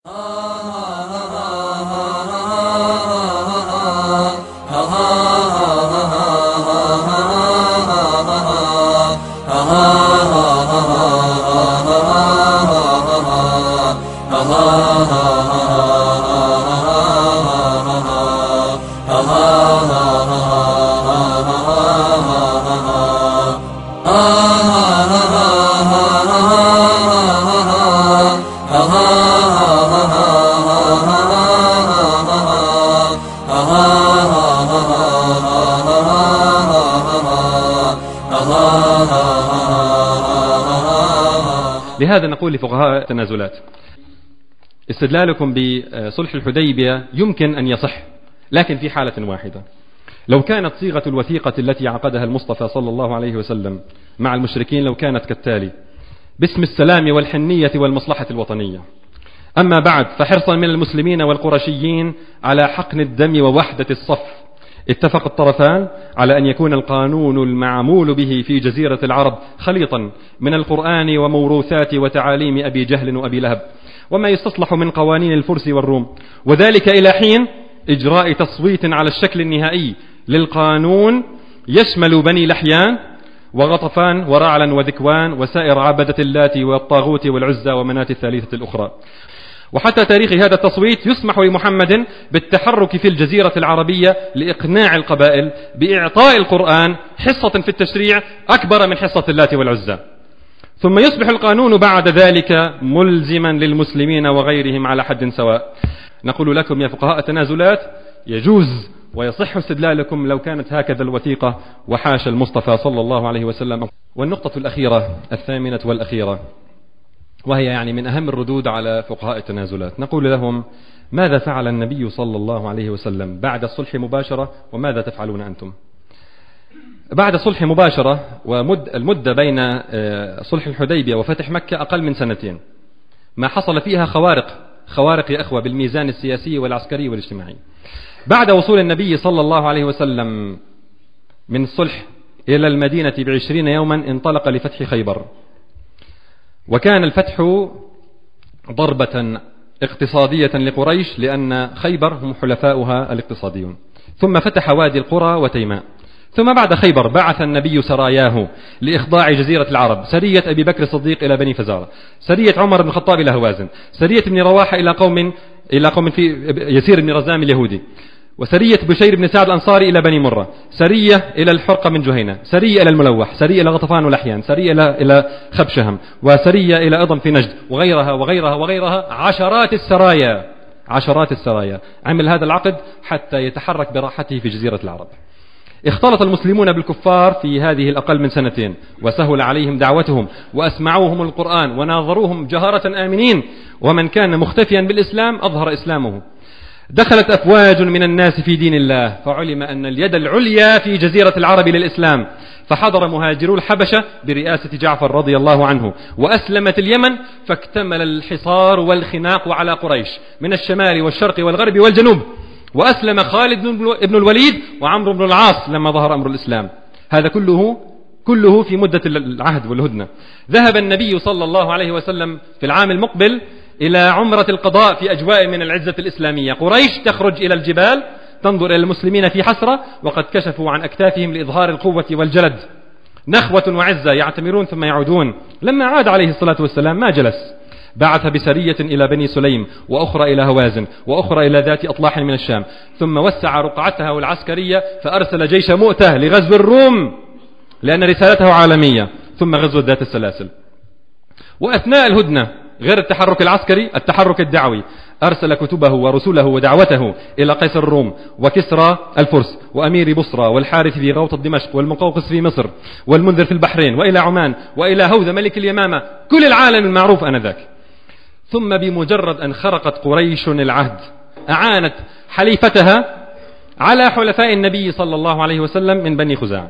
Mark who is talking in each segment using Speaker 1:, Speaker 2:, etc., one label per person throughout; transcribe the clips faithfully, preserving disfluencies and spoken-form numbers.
Speaker 1: لهذا نقول لفقهاء التنازلات: استدلالكم بصلح الحديبية يمكن أن يصح، لكن في حالة واحدة: لو كانت صيغة الوثيقة التي عقدها المصطفى صلى الله عليه وسلم مع المشركين لو كانت كالتالي: باسم السلام والحنية والمصلحة الوطنية. أما بعد، فحرصا من المسلمين والقرشيين على حقن الدم ووحدة الصف، اتفق الطرفان على أن يكون القانون المعمول به في جزيرة العرب خليطا من القرآن وموروثات وتعاليم أبي جهل وأبي لهب، وما يستصلح من قوانين الفرس والروم، وذلك إلى حين إجراء تصويت على الشكل النهائي للقانون يشمل بني لحيان وغطفان ورعلا وذكوان وسائر عبدة اللات والطاغوت والعزى ومناة الثالثة الأخرى. وحتى تاريخ هذا التصويت يسمح لمحمد بالتحرك في الجزيرة العربية لإقناع القبائل بإعطاء القرآن حصة في التشريع أكبر من حصة اللات والعزى، ثم يصبح القانون بعد ذلك ملزما للمسلمين وغيرهم على حد سواء. نقول لكم يا فقهاء التنازلات: يجوز ويصح استدلالكم لو كانت هكذا الوثيقة، وحاشا المصطفى صلى الله عليه وسلم. والنقطة الأخيرة الثامنة والأخيرة، وهي يعني من أهم الردود على فقهاء التنازلات، نقول لهم: ماذا فعل النبي صلى الله عليه وسلم بعد الصلح مباشرة، وماذا تفعلون أنتم؟ بعد الصلح مباشرة، والمدة بين صلح الحديبية وفتح مكة أقل من سنتين، ما حصل فيها خوارق خوارق يا أخوة بالميزان السياسي والعسكري والاجتماعي. بعد وصول النبي صلى الله عليه وسلم من الصلح إلى المدينة بعشرين يوما انطلق لفتح خيبر، وكان الفتح ضربة اقتصادية لقريش لأن خيبر هم حلفاؤها الاقتصاديون. ثم فتح وادي القرى وتيماء. ثم بعد خيبر بعث النبي سراياه لإخضاع جزيرة العرب: سرية أبي بكر الصديق إلى بني فزارة، سرية عمر بن الخطاب إلى هوازن، سرية ابن رواحة إلى قوم إلى قوم في يسير بن رزام اليهودي، وسرية بشير بن سعد الأنصاري إلى بني مرة، سرية إلى الحرقة من جهينة، سرية إلى الملوح، سرية إلى غطفان ولحيان، سرية إلى إلى خبشهم، وسرية إلى أضم في نجد، وغيرها وغيرها وغيرها، عشرات السرايا عشرات السرايا. عمل هذا العقد حتى يتحرك براحته في جزيرة العرب. اختلط المسلمون بالكفار في هذه الأقل من سنتين، وسهل عليهم دعوتهم، وأسمعوهم القرآن، وناظروهم جهارة آمنين، ومن كان مختفيا بالإسلام أظهر إسلامه. دخلت أفواج من الناس في دين الله، فعلم أن اليد العليا في جزيرة العرب للإسلام، فحضر مهاجرو الحبشة برئاسة جعفر رضي الله عنه، وأسلمت اليمن، فاكتمل الحصار والخناق على قريش من الشمال والشرق والغرب والجنوب. وأسلم خالد بن الوليد وعمرو بن العاص لما ظهر أمر الإسلام. هذا كله كله في مدة العهد والهدنة. ذهب النبي صلى الله عليه وسلم في العام المقبل إلى عمرة القضاء في أجواء من العزة الإسلامية. قريش تخرج إلى الجبال تنظر إلى المسلمين في حسرة، وقد كشفوا عن أكتافهم لإظهار القوة والجلد، نخوة وعزة، يعتمرون ثم يعودون. لما عاد عليه الصلاة والسلام ما جلس، بعث بسرية إلى بني سليم، وأخرى إلى هوازن، وأخرى إلى ذات أطلاح من الشام، ثم وسع رقعتها العسكرية فأرسل جيش مؤتة لغزو الروم لأن رسالته عالمية، ثم غزو ذات السلاسل. وأثناء الهدنة، غير التحرك العسكري، التحرك الدعوي، أرسل كتبه ورسله ودعوته إلى قيصر الروم وكسرى الفرس وأمير بصرى والحارث في غوطة دمشق والمقوقس في مصر والمنذر في البحرين وإلى عمان وإلى هوذا ملك اليمامة، كل العالم المعروف آنذاك. ثم بمجرد أن خرقت قريش العهد أعانت حليفتها على حلفاء النبي صلى الله عليه وسلم من بني خزاعة.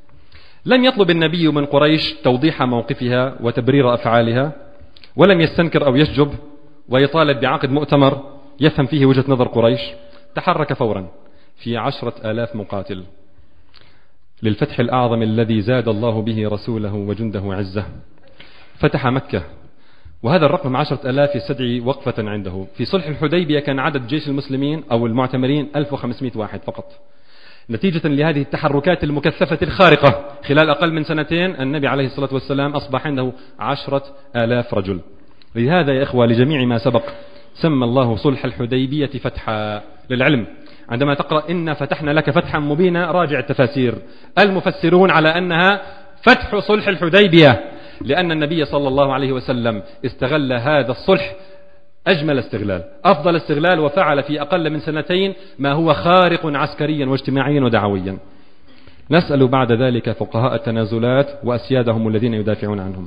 Speaker 1: لم يطلب النبي من قريش توضيح موقفها وتبرير أفعالها، ولم يستنكر أو يشجب ويطالب بعقد مؤتمر يفهم فيه وجهة نظر قريش. تحرك فورا في عشرة آلاف مقاتل للفتح الأعظم الذي زاد الله به رسوله وجنده عزة. فتح مكة وهذا الرقم عشرة آلاف يستدعي وقفة عنده. في صلح الحديبية كان عدد جيش المسلمين أو المعتمرين ألف وخمسمائة واحد فقط. نتيجة لهذه التحركات المكثفة الخارقة خلال أقل من سنتين النبي عليه الصلاة والسلام أصبح عنده عشرة آلاف رجل. لهذا يا إخوة لجميع ما سبق سمى الله صلح الحديبية فتحا. للعلم عندما تقرأ إن فتحنا لك فتحا مبينا راجع التفاسير، المفسرون على أنها فتح صلح الحديبية، لأن النبي صلى الله عليه وسلم استغل هذا الصلح أجمل استغلال، أفضل استغلال، وفعل في أقل من سنتين ما هو خارق عسكريا واجتماعيا ودعويا. نسأل بعد ذلك فقهاء التنازلات وأسيادهم الذين يدافعون عنهم: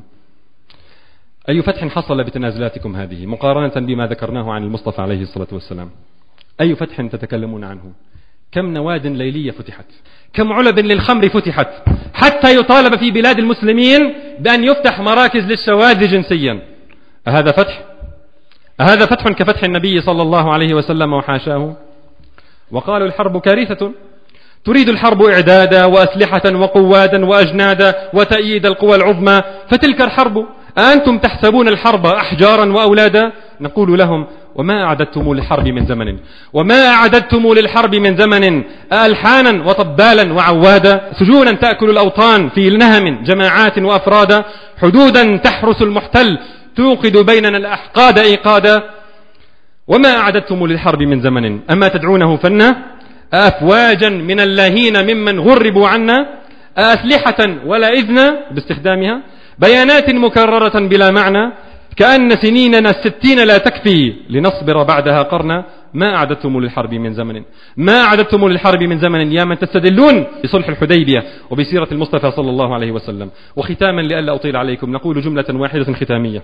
Speaker 1: أي فتح حصل بتنازلاتكم هذه مقارنة بما ذكرناه عن المصطفى عليه الصلاة والسلام؟ أي فتح تتكلمون عنه؟ كم نواد ليلية فتحت؟ كم علب للخمر فتحت حتى يطالب في بلاد المسلمين بأن يفتح مراكز للشواذ جنسيا؟ أهذا فتح؟ أهذا فتح كفتح النبي صلى الله عليه وسلم وحاشاه؟ وقالوا الحرب كارثة، تريد الحرب إعدادا وأسلحة وقوادا وأجنادا وتأييد القوى العظمى، فتلك الحرب أنتم تحسبون الحرب أحجارا وأولادا؟ نقول لهم: وما أعددتم للحرب من زمن، وما أعددتم للحرب من زمن ألحانا وطبالا وعوادا، سجونا تأكل الأوطان في نهم جماعات وأفرادا، حدودا تحرس المحتل توقد بيننا الأحقاد إيقادا. وما أعددتم للحرب من زمن، أما تدعونه فنا؟ أفواجا من اللاهين ممن غربوا عنا، أسلحة ولا إذن باستخدامها، بيانات مكررة بلا معنى، كأن سنيننا الستين لا تكفي لنصبر بعدها قرنا. ما أعددتم للحرب من زمن، ما أعددتم للحرب من زمن يا من تستدلون بصلح الحديبية وبسيرة المصطفى صلى الله عليه وسلم. وختاما لئلا أطيل عليكم نقول جملة واحدة ختامية،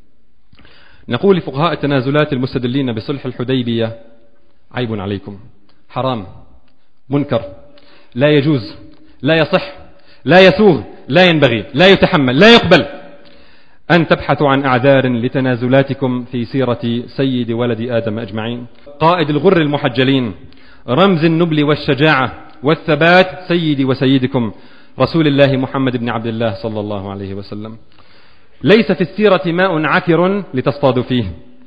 Speaker 1: نقول لفقهاء التنازلات المستدلين بصلح الحديبية: عيب عليكم، حرام، منكر، لا يجوز، لا يصح، لا يسوغ، لا ينبغي، لا يتحمل، لا يقبل أن تبحثوا عن أعذار لتنازلاتكم في سيرة سيد ولد آدم أجمعين، قائد الغر المحجلين، رمز النبل والشجاعة والثبات، سيدي وسيدكم رسول الله محمد بن عبد الله صلى الله عليه وسلم. ليس في السيرة ماء عكر لتصطادوا فيه،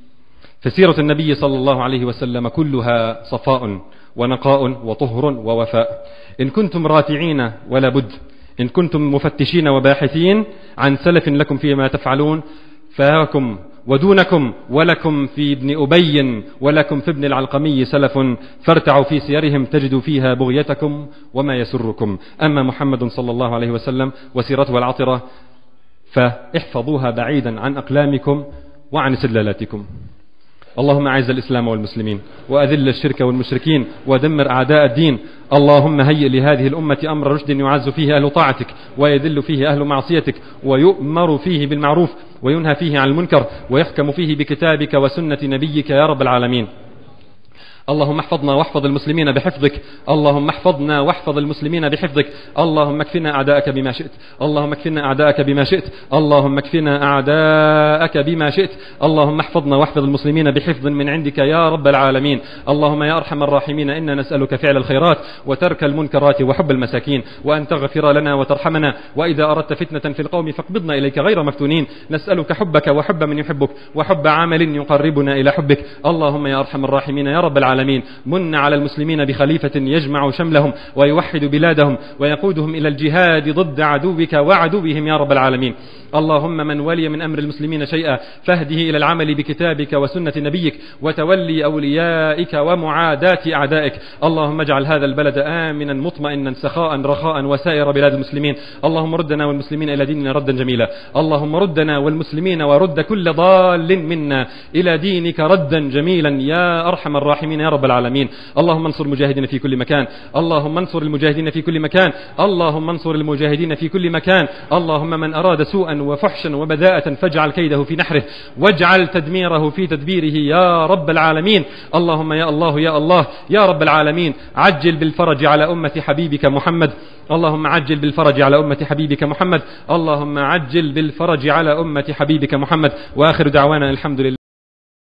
Speaker 1: فسيرة النبي صلى الله عليه وسلم كلها صفاء ونقاء وطهر ووفاء. إن كنتم راتعين ولا بد، إن كنتم مفتشين وباحثين عن سلف لكم فيما تفعلون، فهاكم ودونكم ولكم في ابن أبي ولكم في ابن العلقمي سلف، فارتعوا في سيرهم تجدوا فيها بغيتكم وما يسركم. أما محمد صلى الله عليه وسلم وسيرته العطرة فاحفظوها بعيدا عن أقلامكم وعن سلالاتكم. اللهم أعز الإسلام والمسلمين وأذل الشرك والمشركين ودمر أعداء الدين. اللهم هيئ لهذه الأمة أمر رشد يعز فيه أهل طاعتك ويذل فيه أهل معصيتك، ويؤمر فيه بالمعروف وينهى فيه عن المنكر، ويحكم فيه بكتابك وسنة نبيك يا رب العالمين. اللهم احفظنا واحفظ المسلمين بحفظك، اللهم احفظنا واحفظ المسلمين بحفظك. اللهم اكفنا أعداءك بما شئت، اللهم اكفنا أعداءك بما شئت، اللهم اكفنا أعداءك بما شئت. اللهم احفظنا واحفظ المسلمين بحفظ من عندك يا رب العالمين. اللهم يا أرحم الراحمين إنا نسألك فعل الخيرات وترك المنكرات وحب المساكين، وأن تغفر لنا وترحمنا، وإذا أردت فتنة في القوم فاقبضنا إليك غير مفتونين. نسألك حبك وحب من يحبك وحب عمل يقربنا إلى حبك. اللهم يا أرحم الراحمين يا رب العالمين من على المسلمين بخليفة يجمع شملهم ويوحد بلادهم ويقودهم إلى الجهاد ضد عدوك وعدوهم يا رب العالمين. اللهم من ولي من أمر المسلمين شيئا فاهده إلى العمل بكتابك وسنة نبيك وتولي أوليائك ومعاداة أعدائك. اللهم اجعل هذا البلد آمنا مطمئنا سخاء رخاء وسائر بلاد المسلمين. اللهم ردنا والمسلمين إلى ديننا ردا جميلا. اللهم ردنا والمسلمين ورد كل ضال منا إلى دينك ردا جميلا يا أرحم الراحمين يا رب العالمين. اللهم انصر المجاهدين في كل مكان، اللهم انصر المجاهدين في كل مكان، اللهم انصر المجاهدين في كل مكان. اللهم من أراد سوءا وفحشا وبذاءة فاجعل كيده في نحره واجعل تدميره في تدبيره يا رب العالمين. اللهم يا الله يا الله يا رب العالمين عجل بالفرج على أمة حبيبك محمد. اللهم عجل بالفرج على أمة حبيبك محمد. اللهم عجل بالفرج على أمة حبيبك محمد. وآخر دعوانا الحمد لله.